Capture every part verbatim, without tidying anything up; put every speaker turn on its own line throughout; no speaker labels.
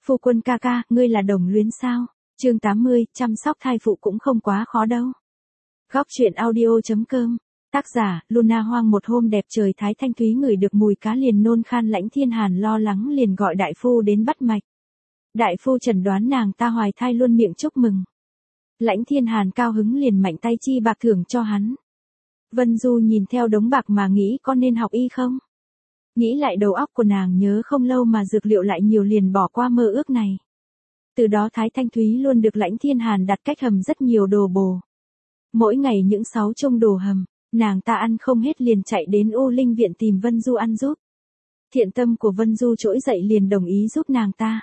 Phu quân ca ca, ngươi là đồng luyến sao? Chương tám mươi, chăm sóc thai phụ cũng không quá khó đâu. Góc truyện audio.com. Tác giả, Luna Hoang. Một hôm đẹp trời Thái Thanh Thúy ngửi được mùi cá liền nôn khan. Lãnh Thiên Hàn lo lắng liền gọi đại phu đến bắt mạch. Đại phu chẩn đoán nàng ta hoài thai, luôn miệng chúc mừng. Lãnh Thiên Hàn cao hứng liền mạnh tay chi bạc thưởng cho hắn. Vân Du nhìn theo đống bạc mà nghĩ có nên học y không? Nghĩ lại đầu óc của nàng nhớ không lâu mà dược liệu lại nhiều liền bỏ qua mơ ước này. Từ đó Thái Thanh Thúy luôn được Lãnh Thiên Hàn đặt cách hầm rất nhiều đồ bổ. Mỗi ngày những sáu chung đồ hầm, nàng ta ăn không hết liền chạy đến U Linh viện tìm Vân Du ăn giúp. Thiện tâm của Vân Du trỗi dậy liền đồng ý giúp nàng ta.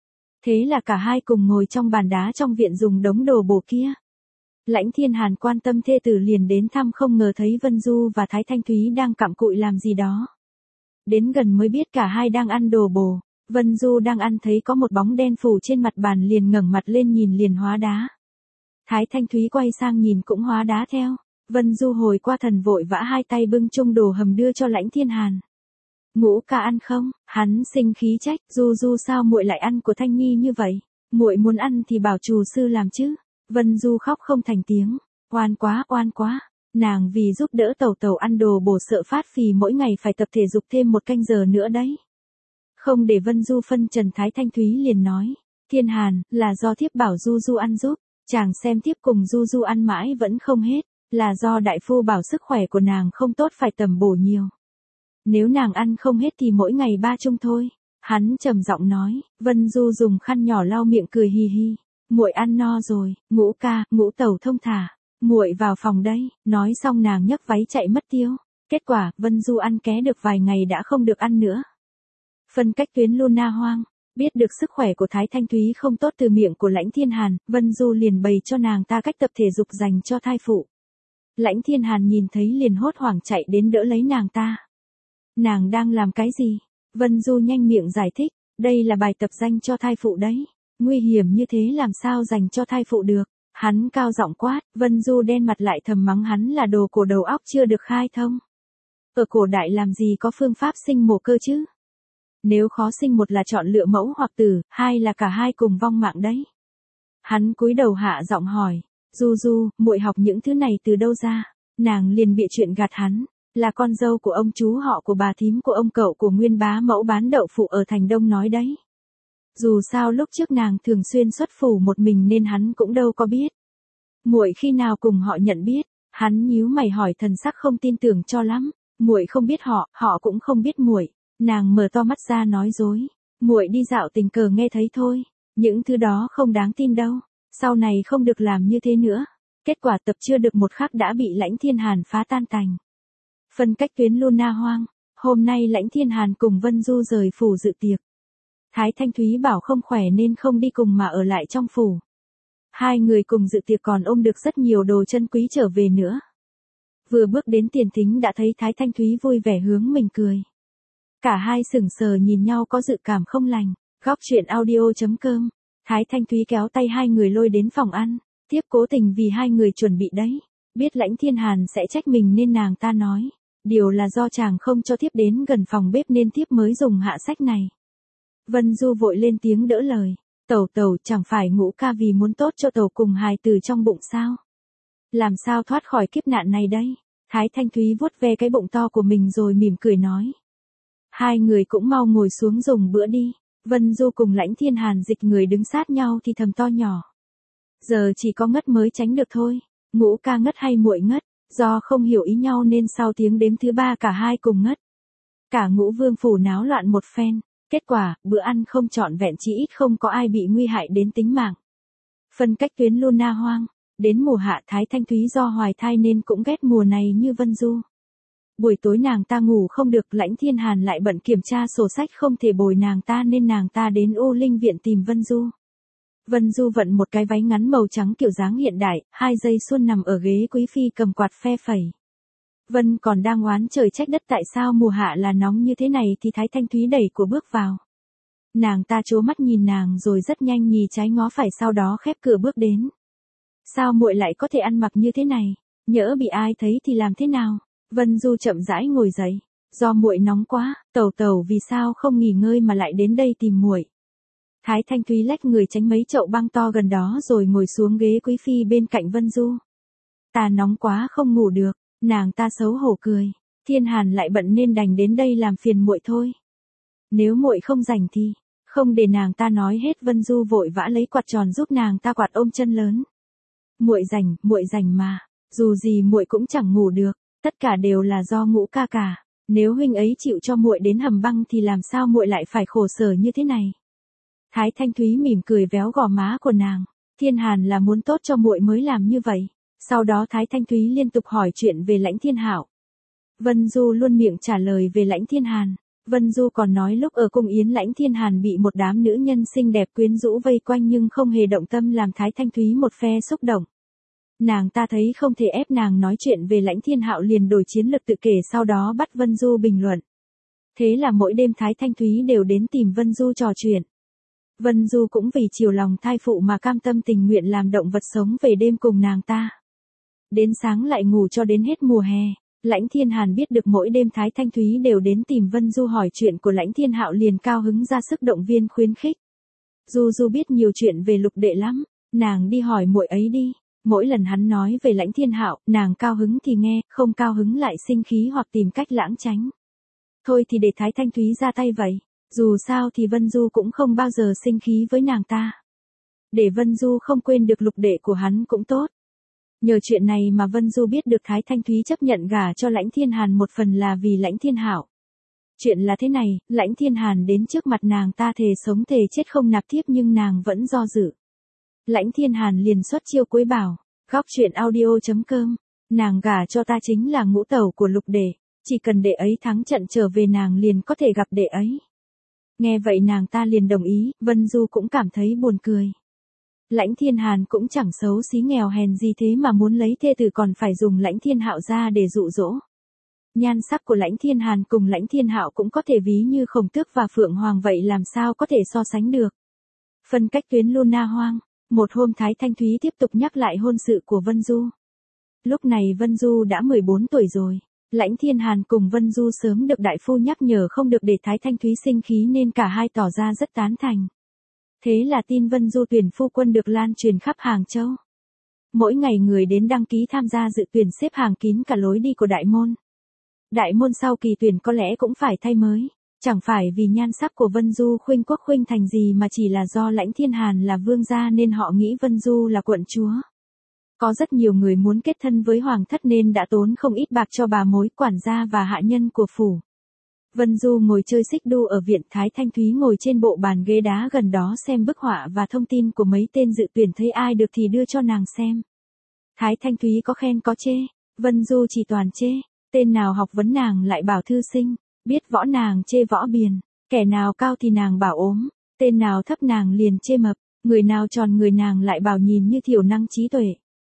Thế là cả hai cùng ngồi trong bàn đá trong viện dùng đống đồ bổ kia. Lãnh Thiên Hàn quan tâm thê tử liền đến thăm, không ngờ thấy Vân Du và Thái Thanh Thúy đang cặm cụi làm gì đó. Đến gần mới biết cả hai đang ăn đồ bổ. Vân Du đang ăn thấy có một bóng đen phủ trên mặt bàn liền ngẩng mặt lên nhìn liền hóa đá. Thái Thanh Thúy quay sang nhìn cũng hóa đá theo. Vân Du hồi qua thần vội vã hai tay bưng chung đồ hầm đưa cho Lãnh Thiên Hàn. Ngũ ca ăn không? Hắn sinh khí trách, Du Du sao muội lại ăn của Thanh Nhi như vậy? Muội muốn ăn thì bảo chủ sư làm chứ. Vân Du khóc không thành tiếng, oan quá oan quá. Nàng vì giúp đỡ tẩu tẩu ăn đồ bổ sợ phát phì, mỗi ngày phải tập thể dục thêm một canh giờ nữa đấy. Không để Vân Du phân trần, Thái Thanh Thúy liền nói, Thiên Hàn, là do thiếp bảo Du Du ăn giúp, chàng xem thiếp cùng Du Du ăn mãi vẫn không hết, là do đại phu bảo sức khỏe của nàng không tốt phải tầm bổ nhiều. Nếu nàng ăn không hết thì mỗi ngày ba chung thôi. Hắn trầm giọng nói. Vân Du dùng khăn nhỏ lau miệng cười hi hi. Muội ăn no rồi, Ngũ ca, Ngũ tẩu thông thả. Muội vào phòng đây. Nói xong nàng nhấc váy chạy mất tiêu. Kết quả, Vân Du ăn ké được vài ngày đã không được ăn nữa. Phân cách tuyến Luna Hoang. Biết được sức khỏe của Thái Thanh Thúy không tốt từ miệng của Lãnh Thiên Hàn, Vân Du liền bày cho nàng ta cách tập thể dục dành cho thai phụ. Lãnh Thiên Hàn nhìn thấy liền hốt hoảng chạy đến đỡ lấy nàng ta. Nàng đang làm cái gì? Vân Du nhanh miệng giải thích, đây là bài tập dành cho thai phụ đấy. Nguy hiểm như thế làm sao dành cho thai phụ được? Hắn cao giọng quát, Vân Du đen mặt lại thầm mắng hắn là đồ cổ đầu óc chưa được khai thông. Ở cổ đại làm gì có phương pháp sinh mổ cơ chứ? Nếu khó sinh, một là chọn lựa mẫu hoặc tử, hai là cả hai cùng vong mạng đấy. Hắn cúi đầu hạ giọng hỏi, Du Du, muội học những thứ này từ đâu ra? Nàng liền bịa chuyện gạt hắn. Là con dâu của ông chú họ của bà thím của ông cậu của Nguyên bá mẫu bán đậu phụ ở Thành Đông nói đấy. Dù sao lúc trước nàng thường xuyên xuất phủ một mình nên hắn cũng đâu có biết. Muội khi nào cùng họ nhận biết? Hắn nhíu mày hỏi, thần sắc không tin tưởng cho lắm. Muội không biết họ, họ cũng không biết muội. Nàng mở to mắt ra nói dối. Muội đi dạo tình cờ nghe thấy thôi. Những thứ đó không đáng tin đâu. Sau này không được làm như thế nữa. Kết quả tập chưa được một khắc đã bị Lãnh Thiên Hàn phá tan tành. Phân cách tuyến Luna Hoang. Hôm nay Lãnh Thiên Hàn cùng Vân Du rời phủ dự tiệc. Thái Thanh Thúy bảo không khỏe nên không đi cùng mà ở lại trong phủ. Hai người cùng dự tiệc còn ôm được rất nhiều đồ chân quý trở về nữa. Vừa bước đến tiền thính đã thấy Thái Thanh Thúy vui vẻ hướng mình cười. Cả hai sững sờ nhìn nhau có dự cảm không lành. Góc truyện audio.com. Thái Thanh Thúy kéo tay hai người lôi đến phòng ăn. Tiếp cố tình vì hai người chuẩn bị đấy. Biết Lãnh Thiên Hàn sẽ trách mình nên nàng ta nói. Điều là do chàng không cho thiếp đến gần phòng bếp nên thiếp mới dùng hạ sách này. Vân Du vội lên tiếng đỡ lời. Tẩu tẩu, chẳng phải Ngũ ca vì muốn tốt cho tẩu cùng hài tử trong bụng sao? Làm sao thoát khỏi kiếp nạn này đây? Thái Thanh Thúy vuốt ve cái bụng to của mình rồi mỉm cười nói. Hai người cũng mau ngồi xuống dùng bữa đi. Vân Du cùng Lãnh Thiên Hàn dịch người đứng sát nhau thì thầm to nhỏ. Giờ chỉ có ngất mới tránh được thôi. Ngũ ca ngất hay muội ngất? Do không hiểu ý nhau nên sau tiếng đếm thứ ba cả hai cùng ngất. Cả Ngũ Vương phủ náo loạn một phen. Kết quả, bữa ăn không trọn vẹn, chỉ ít không có ai bị nguy hại đến tính mạng. Phân cách tuyến Luna Hoang. Đến mùa hạ Thái Thanh Thúy do hoài thai nên cũng ghét mùa này như Vân Du. Buổi tối nàng ta ngủ không được, Lãnh Thiên Hàn lại bận kiểm tra sổ sách không thể bồi nàng ta nên nàng ta đến U Linh viện tìm Vân Du. Vân Du vận một cái váy ngắn màu trắng kiểu dáng hiện đại, hai giây xuân nằm ở ghế quý phi cầm quạt phe phẩy. Vân còn đang oán trời trách đất tại sao mùa hạ là nóng như thế này thì Thái Thanh Thúy đẩy cửa bước vào. Nàng ta trố mắt nhìn nàng rồi rất nhanh nhì trái ngó phải, sau đó khép cửa bước đến. Sao muội lại có thể ăn mặc như thế này? Nhỡ bị ai thấy thì làm thế nào? Vân Du chậm rãi ngồi dậy. Do muội nóng quá, tẩu tẩu vì sao không nghỉ ngơi mà lại đến đây tìm muội? Thái Thanh Thúy lách người tránh mấy chậu băng to gần đó rồi ngồi xuống ghế quý phi bên cạnh Vân Du. Ta nóng quá không ngủ được, nàng ta xấu hổ cười. Thiên Hàn lại bận nên đành đến đây làm phiền muội thôi. Nếu muội không rảnh thì, không để nàng ta nói hết, Vân Du vội vã lấy quạt tròn giúp nàng ta quạt ôm chân lớn. Muội rảnh, muội rảnh mà, dù gì muội cũng chẳng ngủ được, tất cả đều là do Ngũ ca cả. Nếu huynh ấy chịu cho muội đến hầm băng thì làm sao muội lại phải khổ sở như thế này. Thái Thanh Thúy mỉm cười véo gò má của nàng. Thiên Hàn là muốn tốt cho muội mới làm như vậy. Sau đó Thái Thanh Thúy liên tục hỏi chuyện về Lãnh Thiên Hạo. Vân Du luôn miệng trả lời về Lãnh Thiên Hàn. Vân Du còn nói lúc ở cung yến Lãnh Thiên Hàn bị một đám nữ nhân xinh đẹp quyến rũ vây quanh nhưng không hề động tâm, làm Thái Thanh Thúy một phe xúc động. Nàng ta thấy không thể ép nàng nói chuyện về Lãnh Thiên Hạo liền đổi chiến lược tự kể, sau đó bắt Vân Du bình luận. Thế là mỗi đêm Thái Thanh Thúy đều đến tìm Vân Du trò chuyện. Vân Du cũng vì chiều lòng thai phụ mà cam tâm tình nguyện làm động vật sống về đêm cùng nàng ta. Đến sáng lại ngủ cho đến hết mùa hè. Lãnh Thiên Hàn biết được mỗi đêm Thái Thanh Thúy đều đến tìm Vân Du hỏi chuyện của Lãnh Thiên Hạo liền cao hứng ra sức động viên khuyến khích. Du Du biết nhiều chuyện về Lục đệ lắm, nàng đi hỏi muội ấy đi. Mỗi lần hắn nói về Lãnh Thiên Hạo, nàng cao hứng thì nghe, không cao hứng lại sinh khí hoặc tìm cách lãng tránh. Thôi thì để Thái Thanh Thúy ra tay vậy, dù sao thì Vân Du cũng không bao giờ sinh khí với nàng ta. Để Vân Du không quên được Lục đệ của hắn cũng tốt. Nhờ chuyện này mà Vân Du biết được Thái Thanh Thúy chấp nhận gả cho Lãnh Thiên Hàn một phần là vì Lãnh Thiên Hạo. Chuyện là thế này, Lãnh Thiên Hàn đến trước mặt nàng ta thề sống thề chết không nạp thiếp nhưng nàng vẫn do dự. Lãnh Thiên Hàn liền xuất chiêu cuối bảo, góc truyện audio chấm com, nàng gả cho ta chính là ngũ tẩu của Lục đệ, chỉ cần đệ ấy thắng trận trở về nàng liền có thể gặp đệ ấy. Nghe vậy nàng ta liền đồng ý, Vân Du cũng cảm thấy buồn cười. Lãnh Thiên Hàn cũng chẳng xấu xí nghèo hèn gì thế mà muốn lấy thê tử còn phải dùng Lãnh Thiên Hạo ra để dụ dỗ. Nhan sắc của Lãnh Thiên Hàn cùng Lãnh Thiên Hạo cũng có thể ví như Khổng Tước và Phượng Hoàng vậy, làm sao có thể so sánh được. Phân cách tuyến Luna Hoang. Một hôm Thái Thanh Thúy tiếp tục nhắc lại hôn sự của Vân Du. Lúc này Vân Du đã mười bốn tuổi rồi. Lãnh Thiên Hàn cùng Vân Du sớm được đại phu nhắc nhở không được để Thái Thanh Thúy sinh khí nên cả hai tỏ ra rất tán thành. Thế là tin Vân Du tuyển phu quân được lan truyền khắp Hàng Châu. Mỗi ngày người đến đăng ký tham gia dự tuyển xếp hàng kín cả lối đi của đại môn. Đại môn sau kỳ tuyển có lẽ cũng phải thay mới. Chẳng phải vì nhan sắc của Vân Du khuynh quốc khuynh thành gì mà chỉ là do Lãnh Thiên Hàn là vương gia nên họ nghĩ Vân Du là quận chúa. Có rất nhiều người muốn kết thân với hoàng thất nên đã tốn không ít bạc cho bà mối, quản gia và hạ nhân của phủ. Vân Du ngồi chơi xích đu ở viện, Thái Thanh Thúy ngồi trên bộ bàn ghế đá gần đó xem bức họa và thông tin của mấy tên dự tuyển, thấy ai được thì đưa cho nàng xem. Thái Thanh Thúy có khen có chê, Vân Du chỉ toàn chê, tên nào học vấn nàng lại bảo thư sinh, biết võ nàng chê võ biền, kẻ nào cao thì nàng bảo ốm, tên nào thấp nàng liền chê mập, người nào tròn người nàng lại bảo nhìn như thiểu năng trí tuệ.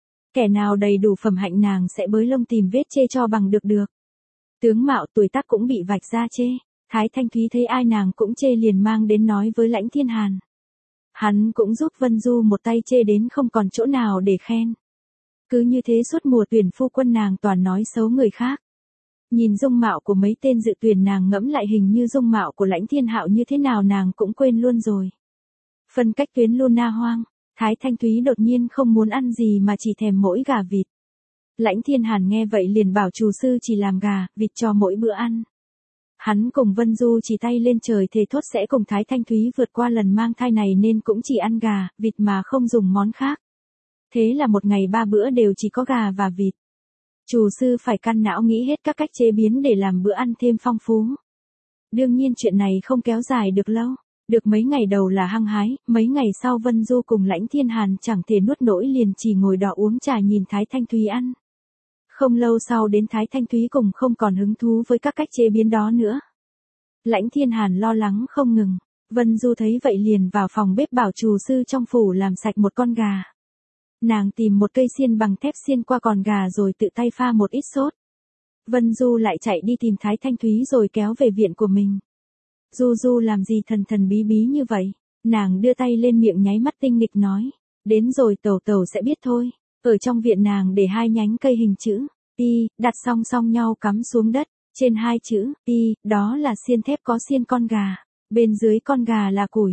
Kẻ nào đầy đủ phẩm hạnh nàng sẽ bới lông tìm vết chê cho bằng được được. Tướng mạo tuổi tác cũng bị vạch ra chê. Thái Thanh Thúy thấy ai nàng cũng chê liền mang đến nói với Lãnh Thiên Hàn. Hắn cũng giúp Vân Du một tay chê đến không còn chỗ nào để khen. Cứ như thế suốt mùa tuyển phu quân nàng toàn nói xấu người khác. Nhìn dung mạo của mấy tên dự tuyển nàng ngẫm lại hình như dung mạo của Lãnh Thiên Hạo như thế nào nàng cũng quên luôn rồi. Phân cách tuyến Luna Hoang, Thái Thanh Thúy đột nhiên không muốn ăn gì mà chỉ thèm mỗi gà vịt. Lãnh Thiên Hàn nghe vậy liền bảo chủ sư chỉ làm gà, vịt cho mỗi bữa ăn. Hắn cùng Vân Du chỉ tay lên trời thề thốt sẽ cùng Thái Thanh Thúy vượt qua lần mang thai này nên cũng chỉ ăn gà, vịt mà không dùng món khác. Thế là một ngày ba bữa đều chỉ có gà và vịt. Chủ sư phải căn não nghĩ hết các cách chế biến để làm bữa ăn thêm phong phú. Đương nhiên chuyện này không kéo dài được lâu. Được mấy ngày đầu là hăng hái, mấy ngày sau Vân Du cùng Lãnh Thiên Hàn chẳng thể nuốt nổi liền chỉ ngồi đọ uống trà nhìn Thái Thanh Thúy ăn. Không lâu sau đến Thái Thanh Thúy cùng không còn hứng thú với các cách chế biến đó nữa. Lãnh Thiên Hàn lo lắng không ngừng, Vân Du thấy vậy liền vào phòng bếp bảo chủ sư trong phủ làm sạch một con gà. Nàng tìm một cây xiên bằng thép xiên qua con gà rồi tự tay pha một ít sốt. Vân Du lại chạy đi tìm Thái Thanh Thúy rồi kéo về viện của mình. Du Du làm gì thần thần bí bí như vậy? Nàng đưa tay lên miệng nháy mắt tinh nghịch nói. Đến rồi tẩu tẩu sẽ biết thôi. Ở trong viện nàng để hai nhánh cây hình chữ Y, đặt song song nhau cắm xuống đất. Trên hai chữ Y, đó là xiên thép có xiên con gà. Bên dưới con gà là củi.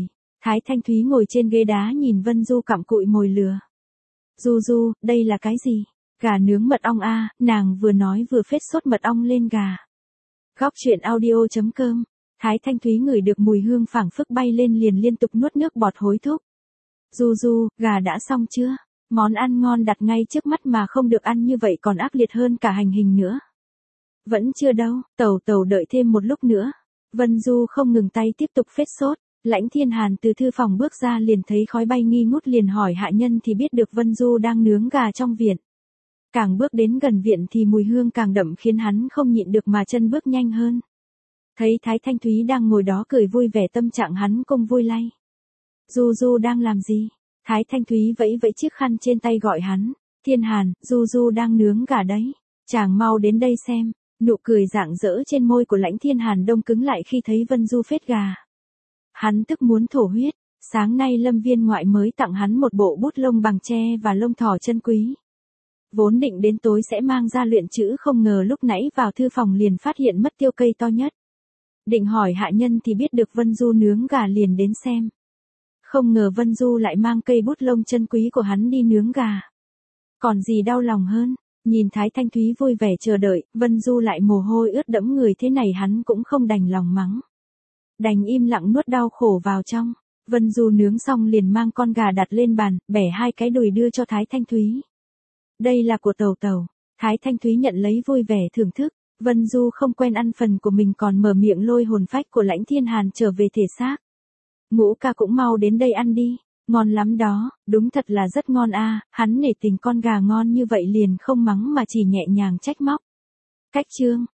Thái Thanh Thúy ngồi trên ghế đá nhìn Vân Du cặm cụi mồi lừa. Du Du, đây là cái gì? Gà nướng mật ong a, nàng vừa nói vừa phết sốt mật ong lên gà. Góc truyện audio chấm com. Thái Thanh Thúy ngửi được mùi hương phảng phất bay lên liền liên tục nuốt nước bọt hối thúc. Du Du, gà đã xong chưa? Món ăn ngon đặt ngay trước mắt mà không được ăn như vậy còn ác liệt hơn cả hành hình nữa. Vẫn chưa đâu, Tẩu Tẩu đợi thêm một lúc nữa. Vân Du không ngừng tay tiếp tục phết sốt. Lãnh Thiên Hàn từ thư phòng bước ra liền thấy khói bay nghi ngút liền hỏi hạ nhân thì biết được Vân Du đang nướng gà trong viện. Càng bước đến gần viện thì mùi hương càng đậm khiến hắn không nhịn được mà chân bước nhanh hơn. Thấy Thái Thanh Thúy đang ngồi đó cười vui vẻ tâm trạng hắn cũng vui lay. Du Du đang làm gì? Thái Thanh Thúy vẫy vẫy chiếc khăn trên tay gọi hắn. Thiên Hàn, Du Du đang nướng gà đấy. Chàng mau đến đây xem. Nụ cười rạng rỡ trên môi của Lãnh Thiên Hàn đông cứng lại khi thấy Vân Du phết gà. Hắn tức muốn thổ huyết. Sáng nay Lâm Viên ngoại mới tặng hắn một bộ bút lông bằng tre và lông thỏ chân quý. Vốn định đến tối sẽ mang ra luyện chữ không ngờ lúc nãy vào thư phòng liền phát hiện mất tiêu cây to nhất. Định hỏi hạ nhân thì biết được Vân Du nướng gà liền đến xem. Không ngờ Vân Du lại mang cây bút lông chân quý của hắn đi nướng gà. Còn gì đau lòng hơn, nhìn Thái Thanh Thúy vui vẻ chờ đợi, Vân Du lại mồ hôi ướt đẫm người thế này hắn cũng không đành lòng mắng. Đành im lặng nuốt đau khổ vào trong. Vân Du nướng xong liền mang con gà đặt lên bàn, bẻ hai cái đùi đưa cho Thái Thanh Thúy. Đây là của Tẩu Tẩu. Thái Thanh Thúy nhận lấy vui vẻ thưởng thức. Vân Du không quen ăn phần của mình còn mở miệng lôi hồn phách của Lãnh Thiên Hàn trở về thể xác. Ngũ ca cũng mau đến đây ăn đi. Ngon lắm đó, đúng thật là rất ngon a. Hắn nể tình con gà ngon như vậy liền không mắng mà chỉ nhẹ nhàng trách móc. Cách chương.